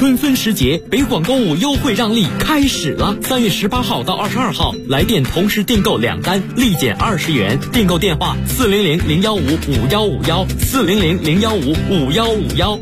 春分时节，北广购物优惠让利开始了。3月18号到22号，来电同时订购2单，立减20元。订购电话400-015-5151，400-015-5151。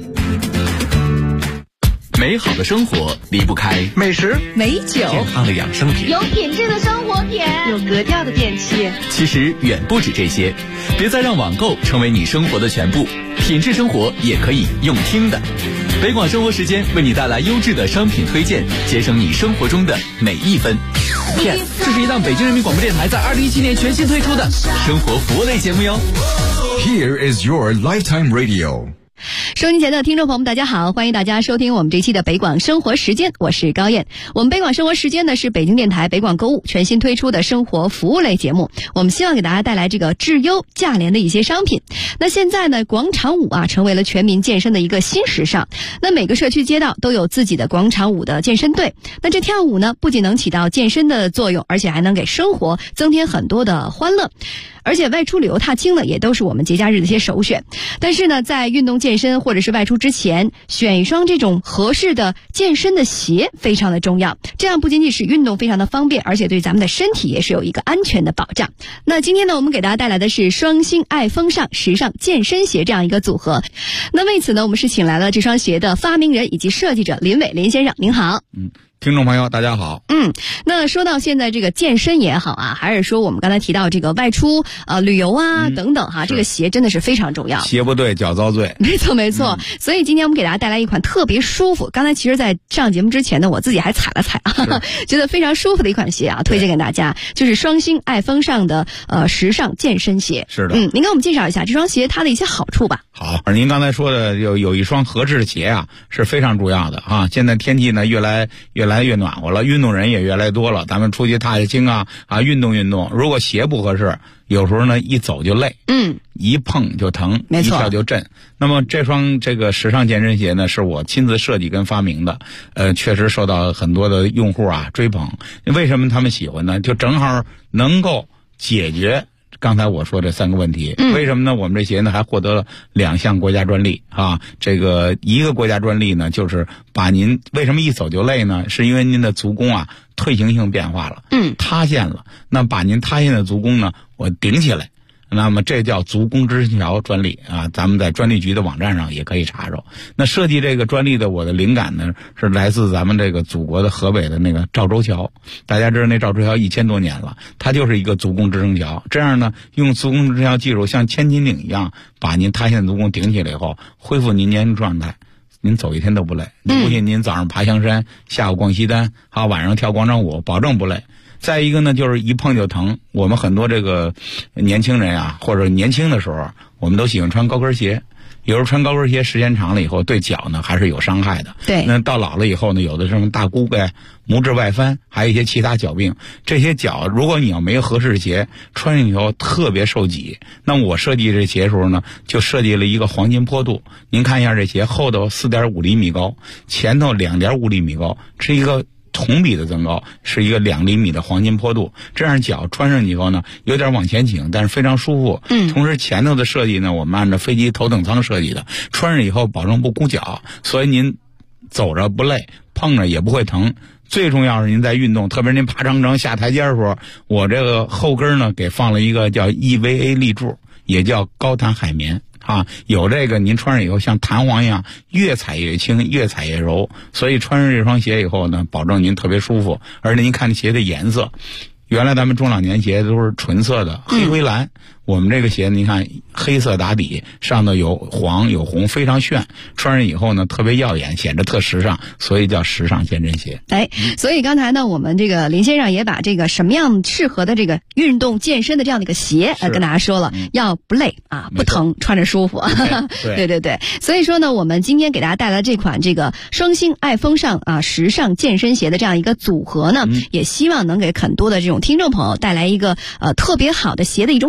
美好的生活离不开美食、 美酒、 健康的养生品， 有品质的生活品， 有格调的电器。 其实远不止这些，别再让网购成为你生活的全部，品质生活也可以用听的。北广生活时间为你带来优质的商品推荐，节省你生活中的每一分。Yes， 这是一档北京人民广播电台在2017年全新推出的生活服务类节目哟。 Here is your lifetime radio。 收音前的听众朋友们，大家好，欢迎大家收听我们这期的北广生活时间，我是高燕。我们北广生活时间呢是北京电台北广购物全新推出的生活服务类节目，我们希望给大家带来这个质优价廉的一些商品。那现在呢，广场舞成为了全民健身的一个新时尚。那每个社区街道都有自己的广场舞的健身队。那这跳舞呢，不仅能起到健身的作用，而且还能给生活增添很多的欢乐。而且外出旅游踏青呢，也都是我们节假日的一些首选。但是呢，在运动健身或者是外出之前，选一双这种合适的健身的鞋非常的重要。这样不仅仅是运动非常的方便，而且对咱们的身体也是有一个安全的保障。那今天呢，我们给大家带来的是双星爱风尚时尚健身鞋这样一个组合。那为此呢，我们是请来了这双鞋的发明人以及设计者林伟林先生，您好。 听众朋友大家好。 那说到现在这个健身也好还是说我们刚才提到这个外出旅游等等这个鞋真的是非常重要， 鞋不对脚遭罪。 没错。所以今天我们给大家带来一款特别舒服，刚才其实在上节目之前呢，我自己还踩了踩觉得非常舒服的一款鞋推荐给大家，就是双星爱风尚的时尚健身鞋。 是的。 您给我们介绍一下这双鞋它的一些好处吧。 好，您刚才说的有一双合适的鞋是非常重要的现在天气呢越来越暖和了，运动人也越来越多了，咱们出去踏下青运动。如果鞋不合适，有时候呢一走就累，一碰就疼，一跳就震。那么这双这个时尚健身鞋呢，是我亲自设计跟发明的，确实受到很多的用户追捧。为什么他们喜欢呢？就正好能够解决刚才我说这3个问题。为什么呢？我们这鞋呢还获得了2项国家专利这个一个国家专利呢，就是把您为什么一走就累呢？是因为您的足弓退行性变化了，塌陷了。那把您塌陷的足弓呢，我顶起来，那么这叫足弓支撑桥专利咱们在专利局的网站上也可以查着。那设计这个专利的我的灵感呢，是来自咱们这个祖国的河北的那个赵州桥。大家知道那赵州桥1000多年了，它就是一个足弓支撑桥。这样呢，用足弓支撑桥技术像千斤顶一样，把您塌陷的足弓顶起来以后，恢复您年轻状态。您走一天都不累，您不信您早上爬香山，下午逛西单晚上跳广场舞，保证不累。再一个呢，就是一碰就疼。我们很多这个年轻人或者年轻的时候，我们都喜欢穿高跟鞋。有时候穿高跟鞋时间长了以后，对脚呢还是有伤害的。 对。 那到老了以后呢，有的什么大骨钙、拇趾外翻，还有一些其他脚病。这些脚，如果你要没有合适的鞋，穿上以后特别受挤。那我设计这鞋的时候呢，就设计了一个黄金坡度。您看一下这鞋，后头4.5厘米高，前头2.5厘米高，是一个同比的增高，是一个2厘米的黄金坡度。这样脚穿上以后呢，有点往前倾，但是非常舒服。同时前头的设计呢，我们按照飞机头等舱设计的，穿上以后保证不箍脚，所以您走着不累，碰着也不会疼。最重要是您在运动，特别是您爬长城下台阶的时候，我这个后跟呢给放了一个叫 EVA 立柱，也叫高弹海绵。有这个您穿上以后像弹簧一样，越踩越轻，越踩越柔。所以穿上这双鞋以后呢，保证您特别舒服。而且您看这鞋的颜色，原来咱们中老年鞋都是纯色的，黑灰蓝。我们这个鞋您看黑色打底，上头有黄有红，非常炫，穿上以后呢特别耀眼，显得特时尚，所以叫时尚健身鞋。 所以刚才呢，我们这个林先生也把这个什么样适合的这个运动健身的这样的一个鞋跟大家说了，要不累不疼，穿着舒服。对。所以说呢，我们今天给大家带来这款这个双星爱风尚时尚健身鞋的这样一个组合呢，也希望能给很多的这种听众朋友带来一个特别好的鞋的一种体验。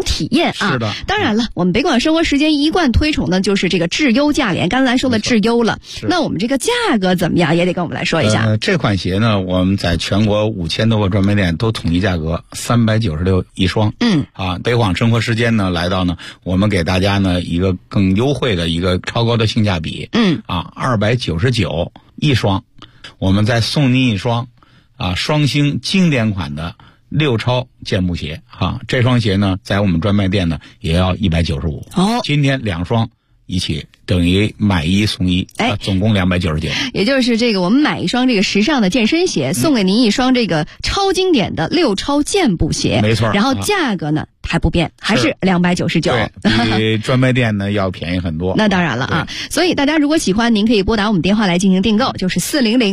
现啊。 是的， 当然了，我们北广生活时间一贯推崇的就是这个质优价廉。刚才说的质优了，那我们这个价格怎么样？也得跟我们来说一下。 这款鞋呢，我们在全国5000多个专卖店都统一价格396一双。北广生活时间呢来到呢，我们给大家呢一个更优惠的一个超高的性价比。299一双，我们再送您一双双星经典款的6超健步鞋这双鞋呢在我们专卖店呢也要195。今天2双一起等于买1送1，总共299。 也就是这个我们买一双这个时尚的健身鞋，送给您一双这个超经典的6超健步鞋， 没错。 然后价格呢还不变，还是299， 比专卖店呢要便宜很多。 那当然了啊，所以大家如果喜欢，您可以拨打我们电话来进行订购，就是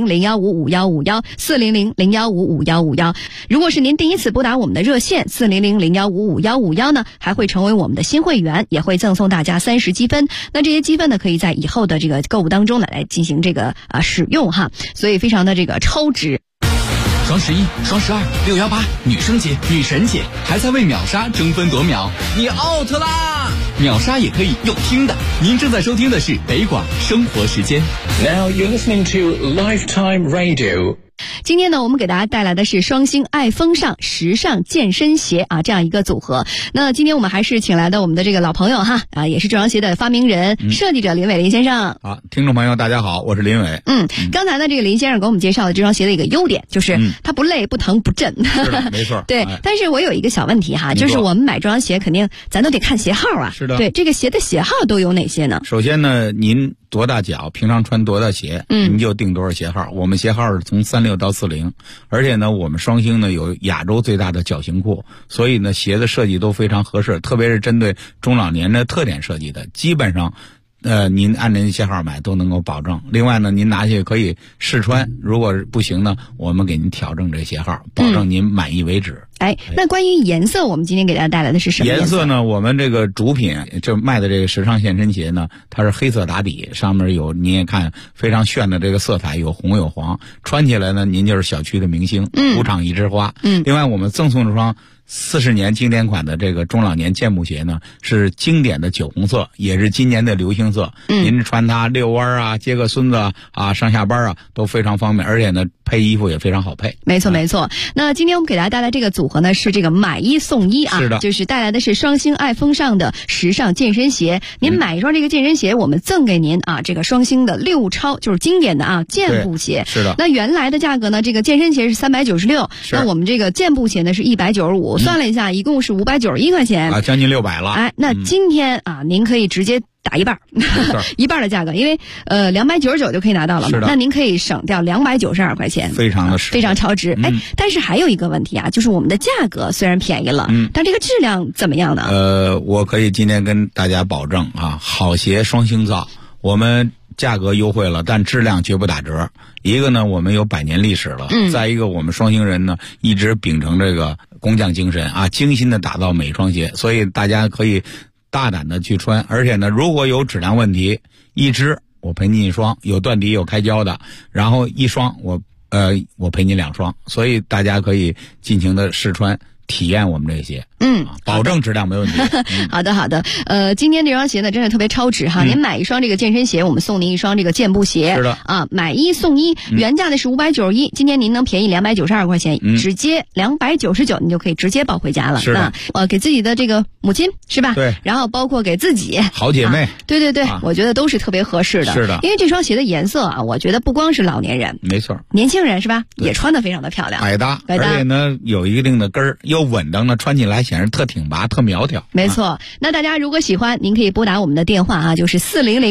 400-015-5151，400-015-5151。如果是您第一次拨打我们的热线400-015-5151呢，还会成为我们的新会员，也会赠送大家30积分。那这些积分呢，可以在以后的这个购物当中呢来进行这个使用哈，所以非常的这个超值。 双11、双12、618，女生节、女神节，还在为秒杀争分夺秒，你 out 啦！秒杀也可以用听的。您正在收听的是北广生活时间。 Now you're listening to Lifetime Radio。 今天呢，我们给大家带来的是双星爱风尚时尚健身鞋这样一个组合。那今天我们还是请来的我们的这个老朋友也是这双鞋的发明人、设计者林伟林先生。 听众朋友大家好，我是林伟。 刚才呢这个林先生给我们介绍的这双鞋的一个优点就是它不累、不疼、不震。 是的，没错。 对，但是我有一个小问题就是我们买这双鞋肯定咱都得看鞋号是的。 对，这个鞋的鞋号都有哪些呢？ 首先呢，您多大脚，平常穿多大鞋，您就定多少鞋号。我们鞋号是从36到40，而且呢，我们双星呢有亚洲最大的脚型库，所以呢，鞋的设计都非常合适，特别是针对中老年的特点设计的，基本上。您按您鞋号买都能够保证。另外呢，您拿去可以试穿，如果不行呢，我们给您调整这鞋号，保证您满意为止。 那关于颜色，我们今天给大家带来的是什么颜色呢？我们这个主品就卖的这个时尚健身鞋呢，它是黑色打底，上面有您也看非常炫的这个色彩，有红有黄，穿起来呢，您就是小区的明星，5场1枝花。另外我们赠送这双40年经典款的这个中老年健步鞋呢，是经典的酒红色，也是今年的流行色。您穿它遛弯接个孙子上下班都非常方便，而且呢配衣服也非常好配。 没错没错。那今天我们给大家带来这个组合呢，是这个买1送1 是的， 就是带来的是双星爱风尚的时尚健身鞋。您买一双这个健身鞋，我们赠给您这个双星的6超，就是经典的健步鞋。 是的。 那原来的价格呢，这个健身鞋是396，那我们这个健步鞋呢是195。算了一下，一共是591块钱将近600了。 那今天您可以直接打一半一半的价格，因为299就可以拿到了嘛，那您可以省掉292块钱， 非常的非常超值。但是还有一个问题就是我们的价格虽然便宜了，但这个质量怎么样呢？ 我可以今天跟大家保证好鞋双星造，我们价格优惠了，但质量绝不打折。一个呢，我们有100年历史了，再一个我们双星人呢一直秉承这个工匠精神精心的打造每一双鞋，所以大家可以大胆的去穿。而且呢，如果有质量问题，一只我赔您1双，有断底有开胶的，然后1双我赔您2双，所以大家可以尽情的试穿体验我们这些。保证质量没问题。 好的好的。今天这双鞋呢真的特别超值您买一双这个健身鞋，我们送您一双这个健步鞋。 是的买1送1，原价的是591，今天您能便宜292块钱，直接299，你就可以直接抱回家了。 是的。 给自己的这个母亲是吧？ 对。 然后包括给自己好姐妹。 对对对，我觉得都是特别合适的。 是的。 因为这双鞋的颜色我觉得不光是老年人， 没错， 年轻人是吧，也穿得非常的漂亮， 百搭，而且呢有一定的跟儿，又稳当的，穿起来显示特挺拔特苗条。 没错。那大家如果喜欢，您可以拨打我们的电话就是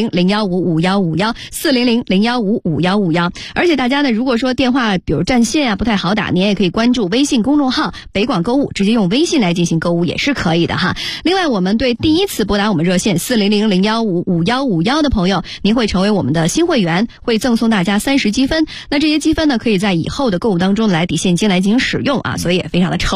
400-015-5151，400-015-5151。而且大家呢，如果说电话比如占线不太好打，您也可以关注微信公众号北广购物，直接用微信来进行购物也是可以的另外我们对第一次拨打我们热线400-015-5151的朋友，您会成为我们的新会员，会赠送大家30积分。那这些积分呢，可以在以后的购物当中来抵现金来进行使用所以也非常的超值了。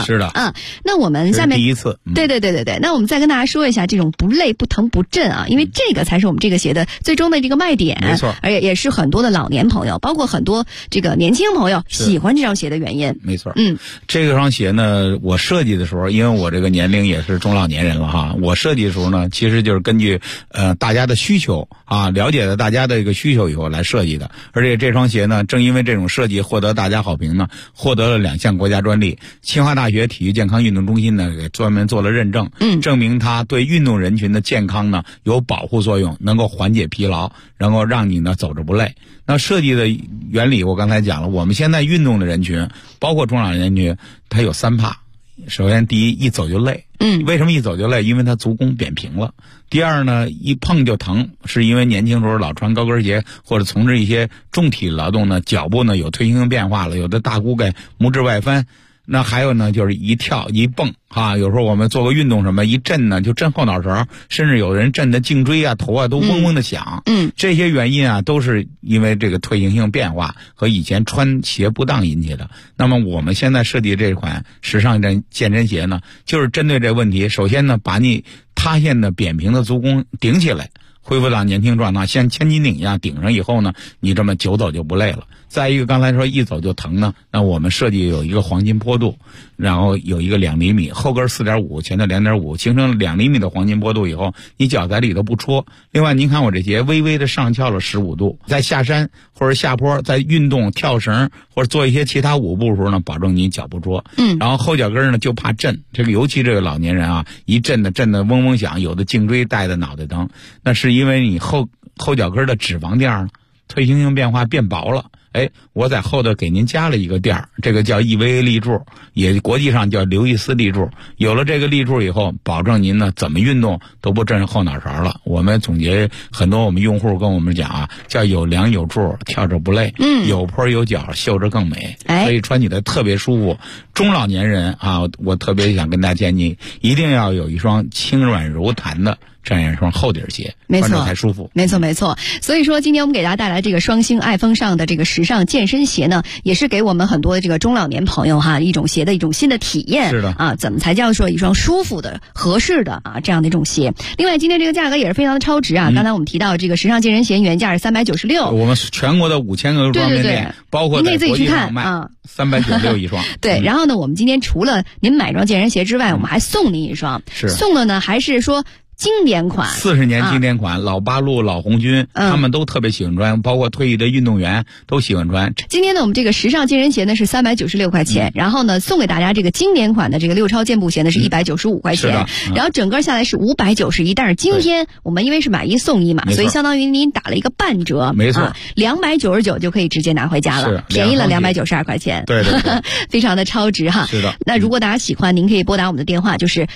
是的啊。那我们下面第一次， 对。那我们再跟大家说一下这种不累、不疼、不震啊，因为这个才是我们这个鞋的最终的这个卖点， 没错， 而且也是很多的老年朋友，包括很多这个年轻朋友喜欢这双鞋的原因。 没错，这个双鞋呢，我设计的时候，因为我这个年龄也是中老年人了哈，我设计的时候呢，其实就是根据大家的需求啊，了解了大家的一个需求以后来设计的。而且这双鞋呢，正因为这种设计获得大家好评呢，获得了2项国家专利。清华大学体育健康运动中心呢，给专门做了认证，证明它对运动人群的健康呢有保护作用，能够缓解疲劳，能够让你呢走着不累。那设计的原理我刚才讲了，我们现在运动的人群，包括中老年人群，它有3怕。首先，第一，一走就累。为什么一走就累？因为它足弓扁平了。第二呢，一碰就疼，是因为年轻时候老穿高跟鞋或者从事一些重体劳动呢，脚部呢有退行性变化了，有的大骨钙拇指外翻。那还有呢，就是一跳一蹦啊，有时候我们做个运动什么一震呢，就震后脑勺，甚至有人震的颈椎啊、头啊都嗡嗡的响。这些原因啊，都是因为这个退行性变化和以前穿鞋不当引起的。那么我们现在设计这款时尚健身鞋呢，就是针对这问题。首先呢，把你塌陷的扁平的足弓顶起来，恢复到年轻状态，像千斤顶一样顶上以后呢，你这么久走就不累了。再一个，刚才说一走就疼呢，那我们设计有一个黄金坡度，然后有一个2厘米，后跟 4.5， 前头 2.5， 形成2厘米的黄金坡度以后，你脚在里头不戳。另外，您看我这鞋微微的上翘了15度，在下山或者下坡，在运动跳绳或者做一些其他舞步的时候呢，保证你脚不戳。然后后脚跟呢就怕震，这个尤其这个老年人啊，一震的嗡嗡响，有的颈椎带的脑袋疼，那是因为你后脚跟的脂肪垫呢退行性变化变薄了。我在后头给您加了一个垫儿，这个叫 EVA 立柱，也国际上叫刘易斯立柱。有了这个立柱以后，保证您呢怎么运动都不震后脑勺了。我们总结很多我们用户跟我们讲啊，叫有梁有柱，跳着不累，有坡有脚，秀着更美，所以穿起来特别舒服。中老年人啊，我特别想跟大家建议，一定要有一双轻软柔弹的这样一双厚底鞋，穿着才舒服。 没错。所以说，今天我们给大家带来这个双星爱风尚的这个时尚健身鞋呢，也是给我们很多的这个中老年朋友哈一种鞋的一种新的体验。 是的啊，怎么才叫说一双舒服的、合适的啊这样的一种鞋？另外，今天这个价格也是非常的超值啊！刚才我们提到这个时尚健身鞋原价是396， 我们全国的5000个专卖店，包括您可以自己去看啊 ，396一双。 对，然后呢，我们今天除了您买双健身鞋之外，我们还送您一双，送的呢还是说经典款 ，40年经典款，老八路、老红军，他们都特别喜欢穿，包括退役的运动员都喜欢穿。 今天呢，我们这个时尚健身鞋呢是396块钱，然后呢送给大家这个经典款的这个六超健步鞋呢是195块钱，然后整个下来是591，但是今天我们因为是买1送1嘛，所以相当于您打了一个半折， 没错 ，299就可以直接拿回家了，便宜了292块钱， 对， 非常的超值哈。 是的。 那如果大家喜欢，您可以拨打我们的电话，就是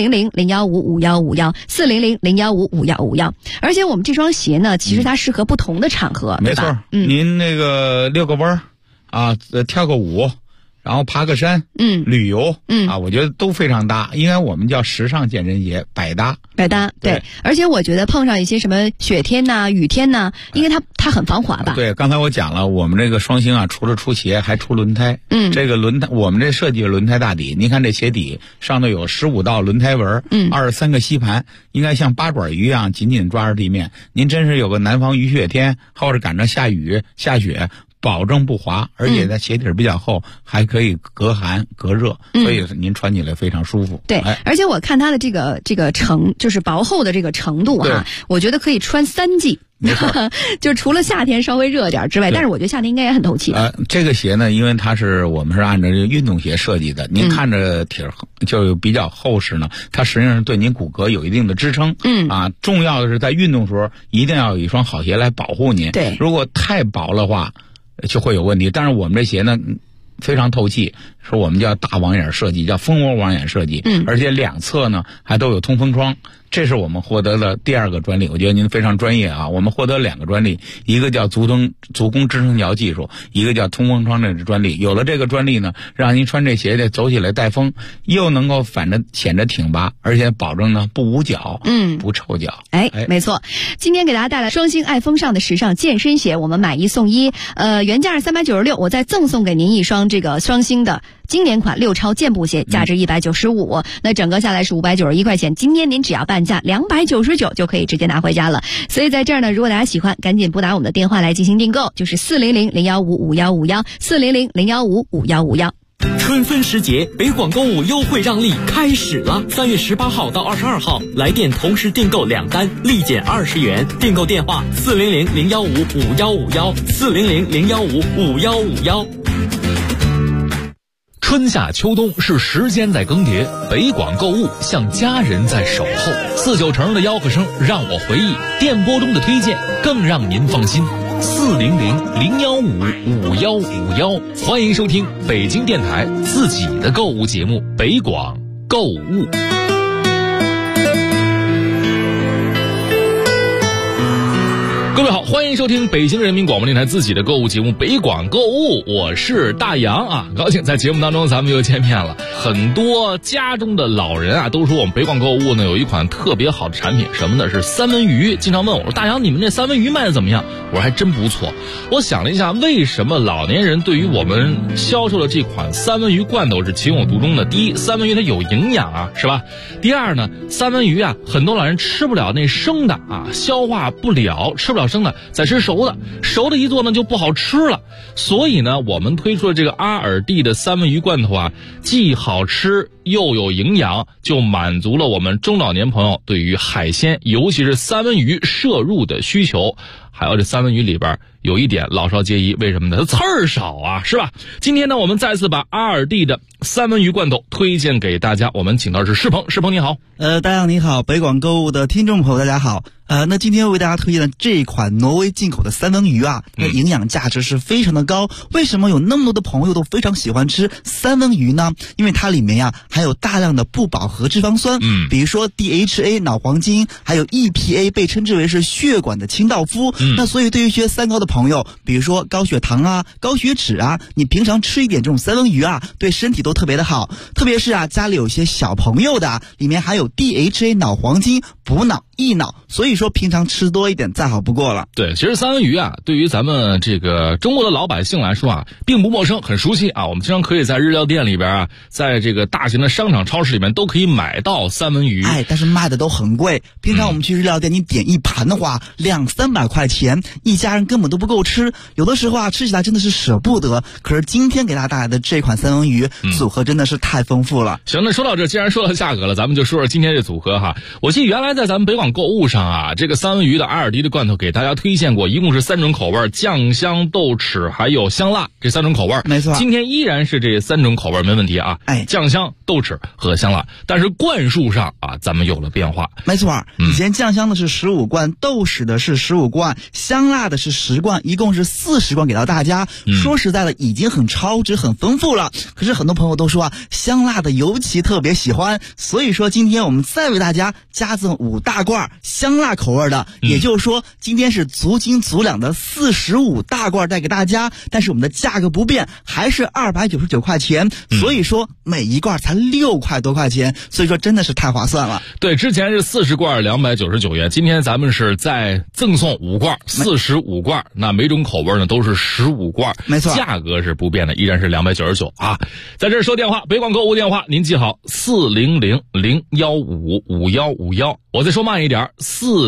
400-015-5151。400-015-5151，而且我们这双鞋呢，其实它适合不同的场合， 没错。您那个遛个弯啊，跳个舞，然后爬个山，旅游，啊，我觉得都非常搭，因为我们叫时尚健身鞋，百搭， 对。而且我觉得碰上一些什么雪天呐、雨天呐，因为它很防滑吧。 对，刚才我讲了，我们这个双星啊，除了出鞋还出轮胎，这个轮胎我们这设计的轮胎大底，您看这鞋底上头有15道轮胎纹，23个吸盘，应该像八爪鱼一样紧紧抓着地面。您真是有个南方雨雪天，或者赶上下雨下雪，保证不滑，而且它鞋底比较厚，还可以隔寒隔热，所以您穿起来非常舒服。 对，而且我看它的这个就是薄厚的这个程度哈，我觉得可以穿3季。 没错， 就除了夏天稍微热点之外，但是我觉得夏天应该也很透气。 这个鞋呢，因为我们是按照这个运动鞋设计的，您看着铁就比较厚实呢，它实际上是对您骨骼有一定的支撑。重要的是在运动时候一定要有一双好鞋来保护您。 对， 如果太薄的话，就会有问题。但是我们这鞋呢，非常透气，是我们叫大网眼设计，叫蜂窝网眼设计。而且两侧呢还都有通风窗。这是我们获得的第2个专利，我觉得您非常专业啊！我们获得2个专利，一个叫足弓支撑桥技术，一个叫通风窗这专利。有了这个专利呢，让您穿这鞋的走起来带风，又能够显着挺拔，而且保证呢不捂脚，不臭脚。 没错。今天给大家带来双星爱风尚的时尚健身鞋，我们买1送1，原价是396，我再赠送给您一双这个双星的经典款六超健步鞋，价值195，那整个下来是591块钱。今天您只要半价299就可以直接拿回家了。所以在这儿呢，如果大家喜欢，赶紧拨打我们的电话来进行订购，就是400-015-5151，400-015-5151。 春分时节，北广购物优惠让利开始了。3月18号到22号，来电同时订购2单，立减20元。订购电话400-015-5151，400-015-5151。 春夏秋冬是时间在更迭，北广购物像家人在守候。49成的吆喝声让我回忆，电波中的推荐更让您放心。400-015-5151，欢迎收听北京电台自己的购物节目《北广购物》。各位好，欢迎收听北京人民广播电台自己的购物节目《北广购物》，我是大杨啊，高兴在节目当中咱们又见面了。很多家中的老人啊都说我们北广购物呢有一款特别好的产品，什么呢？是三文鱼。经常问我说，大杨你们这三文鱼卖的怎么样？我说还真不错。我想了一下，为什么老年人对于我们销售的这款三文鱼罐头是情有独钟的？第一，三文鱼它有营养啊，是吧？第二呢，三文鱼啊很多老人吃不了那生的啊，消化不了，吃不了生的，再吃熟的，熟的一做呢就不好吃了。所以呢，我们推出了这个阿尔蒂的三文鱼罐头啊，既好吃又有营养，就满足了我们中老年朋友对于海鲜，尤其是三文鱼摄入的需求。还有这三文鱼里边有一点老少皆宜，为什么呢？它刺儿少啊，是吧？今天呢，我们再次把阿尔蒂的三文鱼罐头推荐给大家。我们请到的是世鹏，世鹏你好。 大家你好，北广购物的听众朋友大家好。那今天为大家推荐的这款挪威进口的三文鱼啊，那营养价值是非常的高。为什么有那么多的朋友都非常喜欢吃三文鱼呢？因为它里面呀含有大量的不饱和脂肪酸，比如说 DHA 脑黄金，还有 EPA 被称之为是血管的清道夫。那所以对于一些三高的朋友，比如说高血糖啊、高血脂啊，你平常吃一点这种三文鱼啊，对身体都特别的好。特别是啊家里有些小朋友的，里面含有 DHA 脑黄金，补脑益脑，所以说平常吃多一点再好不过了。 对，其实三文鱼啊，对于咱们这个中国的老百姓来说啊，并不陌生，很熟悉啊。我们经常可以在日料店里边啊，在这个大型的商场超市里面都可以买到三文鱼。 但是卖的都很贵。平常我们去日料店，你点一盘的话，200-300块钱，一家人根本都不够吃。有的时候啊，吃起来真的是舍不得。可是今天给大家带来的这款三文鱼组合真的是太丰富了。 行，那说到这，既然说到价格了，咱们就说说今天这组合哈。我记得原来在咱们北广购物上啊，这个三文鱼的阿尔蒂的罐头给大家推荐过，一共是3种口味，酱香、豆豉还有香辣，这3种口味。 没错， 今天依然是这3种口味没问题啊。酱香、豆豉和香辣，但是罐数上啊，咱们有了变化。 没错，以前酱香的是15罐，豆豉的是15罐，香辣的是10罐，一共是40罐给到大家。说实在的，已经很超值、很丰富了。可是很多朋友都说啊，香辣的尤其特别喜欢，所以说今天我们再为大家加赠5大罐香辣口味的，也就是说今天是足斤足两的45大罐带给大家，但是我们的价格不变，还是299块钱，所以说每一罐才6块多块钱，所以说真的是太划算了。 对，之前是40罐299元，今天咱们是再赠送5罐45罐，那每种口味呢都是15罐， 没错， 价格是不变的，依然是299啊。在这儿说电话，北广购物电话您记好，400-015-5151。我再说慢一点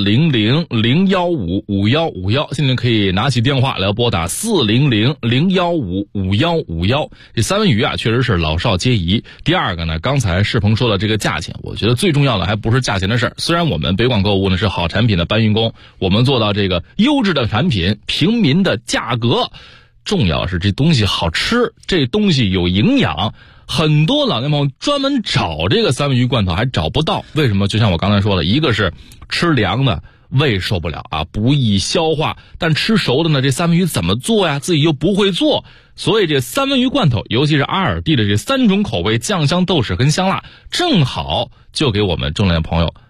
，400-015-5151。现在可以拿起电话来拨打400-015-5151。这三文鱼啊，确实是老少皆宜。第二个呢，刚才世鹏说的这个价钱，我觉得最重要的还不是价钱的事儿。虽然我们北广购物呢是好产品的搬运工，我们做到这个优质的产品，平民的价格，重要是这东西好吃，这东西有营养。很多老年朋友专门找这个三文鱼罐头还找不到，为什么？就像我刚才说的，一个是吃凉的胃受不了啊，不易消化，但吃熟的呢，这三文鱼怎么做呀？自己又不会做，所以这三文鱼罐头，尤其是阿尔蒂的这3种口味，酱香、豆豉跟香辣，正好就给我们中老年朋友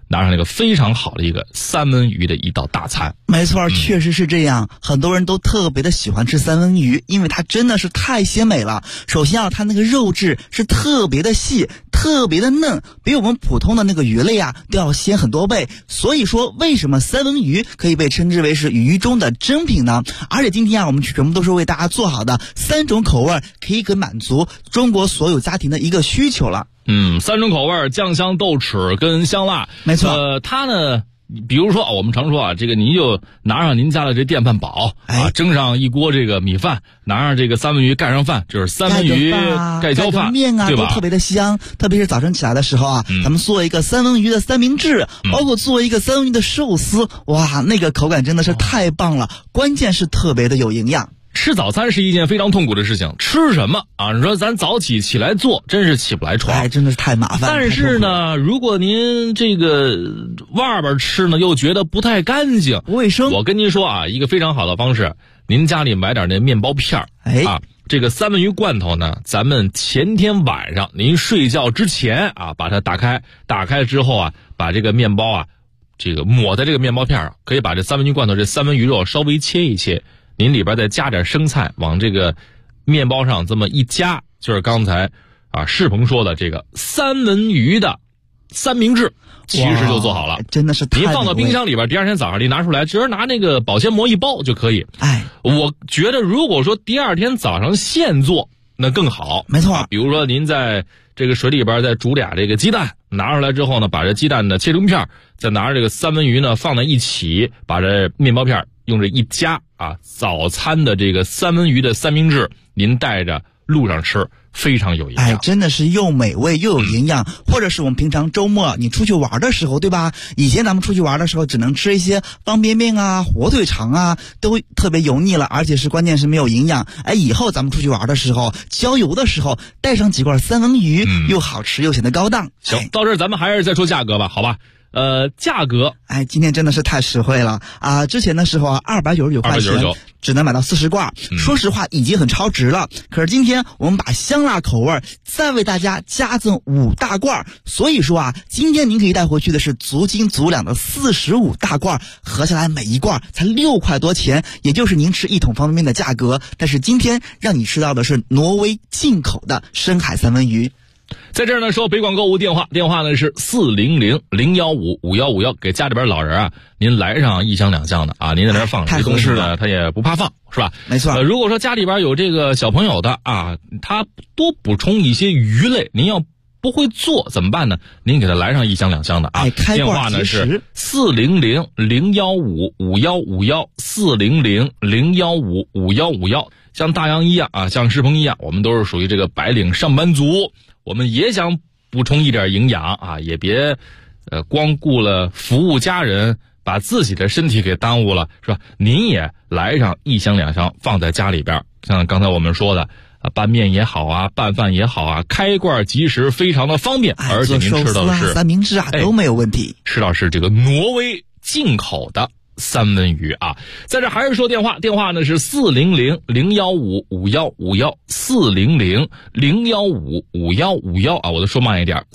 拿上了一个非常好的一个三文鱼的一道大餐。 没错，确实是这样。很多人都特别的喜欢吃三文鱼，因为它真的是太鲜美了。首先啊，它那个肉质是特别的细，特别的嫩，比我们普通的那个鱼类啊都要鲜很多倍。所以说，为什么三文鱼可以被称之为是鱼中的珍品呢？而且今天啊，我们全部都是为大家做好的3种口味，可以满足中国所有家庭的一个需求了。 3种口味，酱香、豆豉跟香辣。 没错。 它呢，比如说我们常说啊，这个您就拿上您家的这电饭煲啊，蒸上一锅这个米饭，拿上这个三文鱼盖上饭，就是三文鱼盖浇饭， 面啊， 对吧？ 都特别的香。特别是早晨起来的时候啊，咱们做一个三文鱼的三明治，包括做一个三文鱼的寿司，哇，那个口感真的是太棒了。关键是特别的有营养。 吃早餐是一件非常痛苦的事情，吃什么啊？你说咱早起来做，真是起不来床， 真的是太麻烦。 但是呢，如果您这个外边吃呢，又觉得不太干净、 不卫生， 我跟您说啊，一个非常好的方式，您家里买点那面包片啊，这个三文鱼罐头呢，咱们前天晚上您睡觉之前啊，把它打开之后啊，把这个面包啊，这个抹在这个面包片上，可以把这三文鱼罐头这三文鱼肉稍微切一切。您里边再加点生菜，往这个面包上这么一夹，就是刚才啊世鹏说的这个三文鱼的三明治，其实就做好了。 真的是太美味。 您放到冰箱里边，第二天早上您拿出来，直接拿那个保鲜膜一包就可以。我觉得如果说第二天早上现做，那更好。 没错， 比如说您在这个水里边再煮俩这个鸡蛋，拿出来之后呢，把这鸡蛋呢切成片，再拿着这个三文鱼呢放在一起，把这面包片用这一夹啊，早餐的这个三文鱼的三明治，您带着路上吃，非常有营养。 真的是又美味又有营养。或者是我们平常周末你出去玩的时候，对吧？以前咱们出去玩的时候，只能吃一些方便面啊、火腿肠啊，都特别油腻了，而且是关键是没有营养。以后咱们出去玩的时候，郊游的时候，带上几罐三文鱼，又好吃又显得高档。 行，到这儿咱们还是再说价格吧，好吧？价格， 今天真的是太实惠了啊！之前的时候啊，299块钱只能买到40罐，说实话已经很超值了。可是今天我们把香辣口味再为大家加赠5大罐，所以说啊，今天您可以带回去的是足斤足两的45大罐，合下来每一罐才6块多钱，也就是您吃1桶方便面的价格。但是今天让你吃到的是挪威进口的深海三文鱼。 在这儿呢，说北广购物电话呢是400-015-5151，给家里边老人啊，您来上1箱2箱的啊，您在那儿放这东西呢，他也不怕放，是吧？ 没错。 如果说家里边有这个小朋友的啊，他多补充一些鱼类，您要不会做怎么办呢？您给他来上1箱2箱的啊。电话呢是400-015-5151，400-015-5151。像大洋一样啊，像世鹏一样，我们都是属于这个白领上班族，我们也想补充一点营养啊，也别光顾了服务家人，把自己的身体给耽误了，是吧？您也来上1箱2箱放在家里边，像刚才我们说的拌面也好啊，拌饭也好啊，开罐即食，非常的方便，而且您吃到的是三明治啊，都没有问题。 吃到是这个挪威进口的三文鱼啊。在这还是说电话呢是400-015-5151，400-015-5151啊，我都说慢一点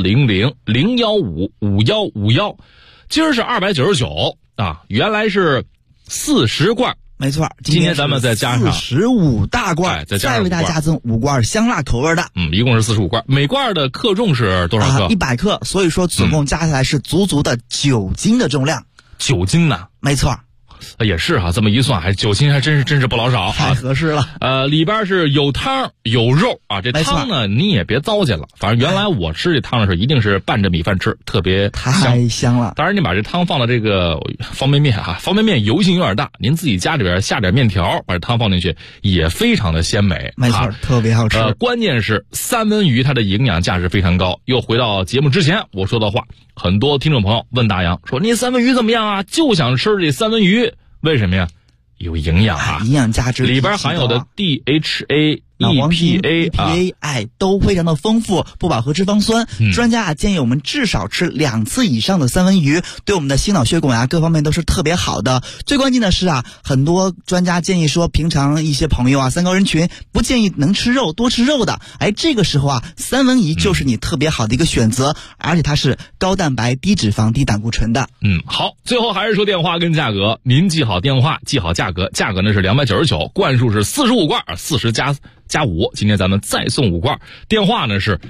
，400-015-5151。今儿是299啊，原来是40罐。 没错， 今天咱们再加上 45大罐，再为大家加赠5罐香辣口味的， 一共是45罐，每罐的克重是多少克 ？100克，所以说总共加起来是足足的9斤的重量。 9斤呢？ 没错。 也是啊，这么一算，还9斤还真是不老少啊， 太合适了。 里边是有汤有肉啊，这汤呢你也别糟践了，反正原来我吃这汤的时候一定是拌着米饭吃，特别太香了。 当然你把这汤放到这个方便面啊，方便面油性有点大，您自己家里边下点面条，把这汤放进去也非常的鲜美， 没错，特别好吃。 关键是三文鱼它的营养价值非常高。又回到节目之前我说的话，很多听众朋友问大洋说，你三文鱼怎么样啊？就想吃这三文鱼。为什么呀？有营养啊， 营养价值里边含有的 DHA 脑黄金 EPA 都非常的丰富，不饱和脂肪酸。专家建议我们至少吃2次以上的三文鱼，对我们的心脑血管各方面都是特别好的。最关键的是很多专家建议说，平常一些朋友三高人群不建议能吃肉，多吃肉的。这个时候三文鱼就是你特别好的一个选择，而且它是高蛋白、低脂肪、低胆固醇的。 好，最后还是说电话跟价格，您记好电话，记好价格，价格呢是299，罐数是45罐，40加5，今天咱们再送5罐。电话呢是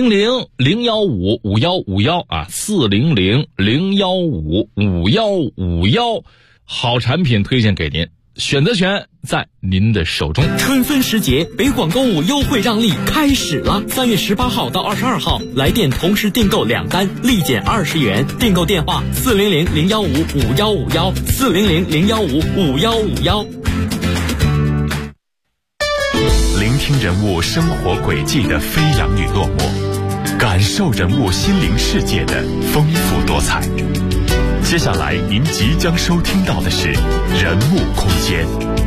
400-015-5151400-015-5151，好产品推荐给您，选择权在您的手中。 春分时节，北广购物优惠让利开始了，3月18号到22号，来电同时订购2单，立减20元。订购电话400-015-5151 400-015-5151。 聆听人物生活轨迹的飞扬与落寞，感受人物心灵世界的丰富多彩。接下来您即将收听到的是人物空间。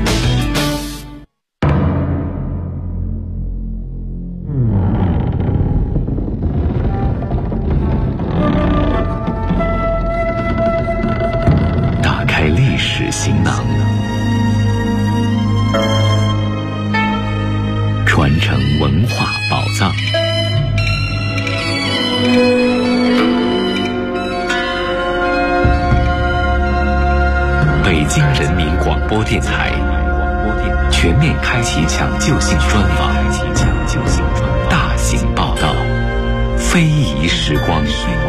打开历史行囊，传承文化宝藏。北京人民广播电台全面开启抢救性专访，大型报道，非遗时光。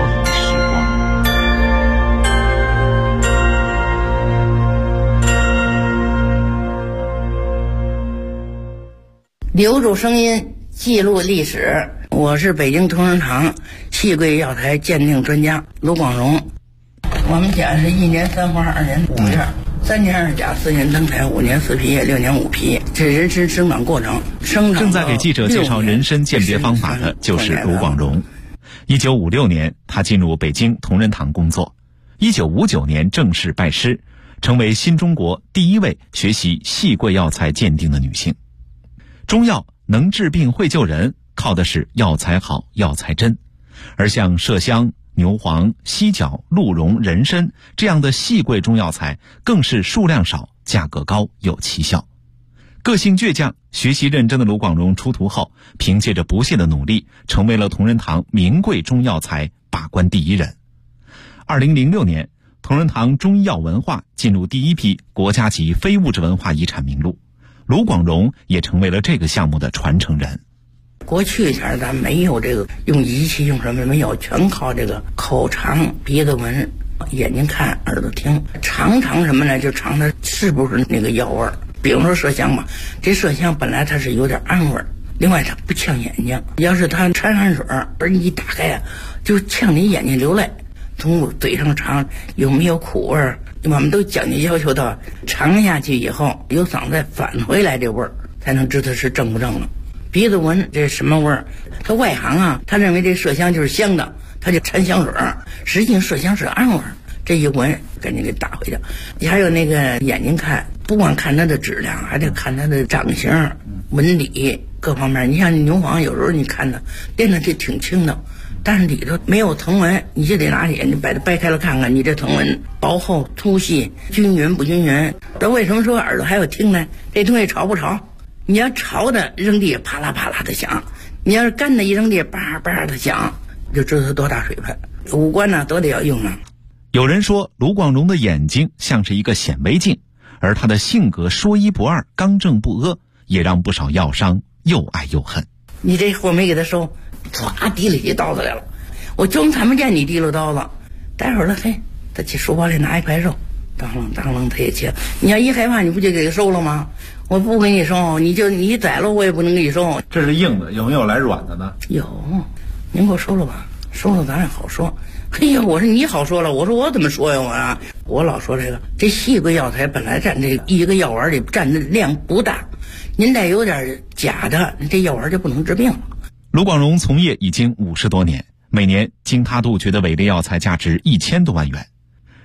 留住声音，记录历史。我是北京同仁堂细桂药材鉴定专家卢广荣。我们家是1年3花2年5叶，3年2甲4年登台5年4皮叶6年5皮，这人参生长过程。 正在给记者介绍人参鉴别方法的就是卢广荣。1956年，他进入北京同仁堂工作。1959年正式拜师，成为新中国第一位学习细桂药材鉴定的女性。中药能治病会救人，靠的是药材好、药材真。而像麝香、牛黄、犀角、鹿茸、人参这样的细桂中药材，更是数量少、价格高、有奇效。个性倔强、学习认真的卢广荣出徒后，凭借着不懈的努力，成为了同仁堂名贵中药材把关第一人。2006年，同仁堂中医药文化进入第一批国家级非物质文化遗产名录，卢广荣也成为了这个项目的传承人。 过去前咱没有这个用仪器用什么没有，全靠这个口尝、鼻子闻、眼睛看、耳朵听。尝什么呢？就尝它是不是那个药味儿。比如说麝香吧，这麝香本来它是有点暗味儿，另外它不呛眼睛。要是它掺汗水，而你一打开就呛你眼睛流泪。从嘴上尝有没有苦味儿，我们都讲究要求到尝下去以后由嗓子返回来这味儿，才能知道是正不正了。鼻子闻这什么味儿？他外行他认为这麝香就是香的，他就掺香水，实际上麝香是暗味儿。这一闻赶紧给打回去。你还有那个眼睛看，不光看它的质量，还得看它的长形、纹理各方面。你像牛黄，有时候你看它练的这挺轻的，但是里头没有藤纹，你就得拿眼睛把它掰开了看看，你这藤纹薄厚、粗细、均匀不均匀。这为什么说耳朵还有听呢？这东西潮不潮？你要潮的扔地啪啦啪啦的响，你要是干的一扔地叭叭的响，就知道它多大水分。五官呢都得要用啊。 有人说卢广荣的眼睛像是一个显微镜，而他的性格说一不二、刚正不阿，也让不少药商又爱又恨。 你这货没给他收，唰提里起刀子来了，我就看不见你提溜刀子。待会儿了，嘿，他去书包里拿一块肉，当啷当啷他也切。你要一害怕，你不就给他收了吗？我不给你收，你宰了我也不能给你收。 这是硬的，有没有来软的呢？ 有，您给我收了吧，收了咱也好说。嘿呀，我说你好说了，我说我怎么说呀？我老说这细桂药材本来占这一个药丸里占的量不大，您再有点假的，这药丸就不能治病了。 卢广荣从业已经50多年，每年经他杜绝的伪劣药材价值1000多万元。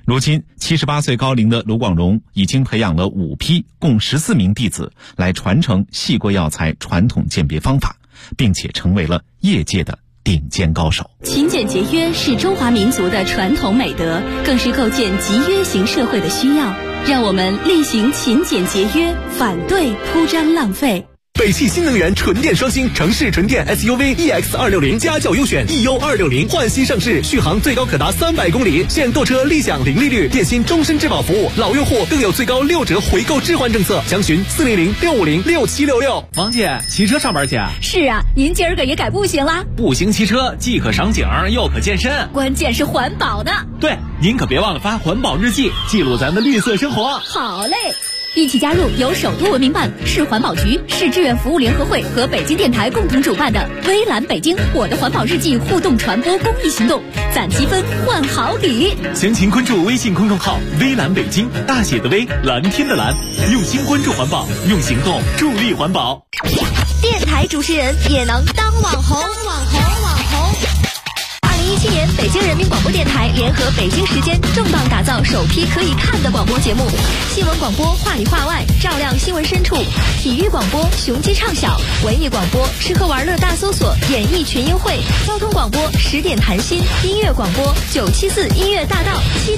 如今78岁高龄的卢广荣已经培养了5批共14名弟子来传承细锅药材传统鉴别方法，并且成为了业界的顶尖高手。 勤俭节约是中华民族的传统美德，更是构建集约型社会的需要。让我们厉行勤俭节约，反对铺张浪费。 北汽新能源纯电双星城市纯电 SUV EX260家轿优选 EU260换新上市，续航最高可达300公里，现购车立享零利率，电信终身质保服务，老用户更有最高6折回购置换政策。详询400-650-6766。 王姐，骑车上班去啊？ 是啊，您今儿个也改步行啦？ 步行骑车既可赏景又可健身， 关键是环保呢。 对，您可别忘了发环保日记，记录咱的绿色生活。 好嘞。一起加入由首都文明办、市环保局、市志愿服务联合会和北京电台共同主办的微蓝北京我的环保日记互动传播公益行动，攒积分换好礼。 详情关注微信公众号微蓝北京，大写的微，蓝天的蓝，用心关注环保，用行动助力环保。 电台主持人也能当网红。2017年，北京人民广播电台联合北京时间重磅打造首批可以看的广播节目：新闻广播话里话外，照亮新闻深处；体育广播雄鸡唱晓；文艺广播吃喝玩乐大搜索，演艺群英会；交通广播10点谈心；音乐广播974音乐大道，期待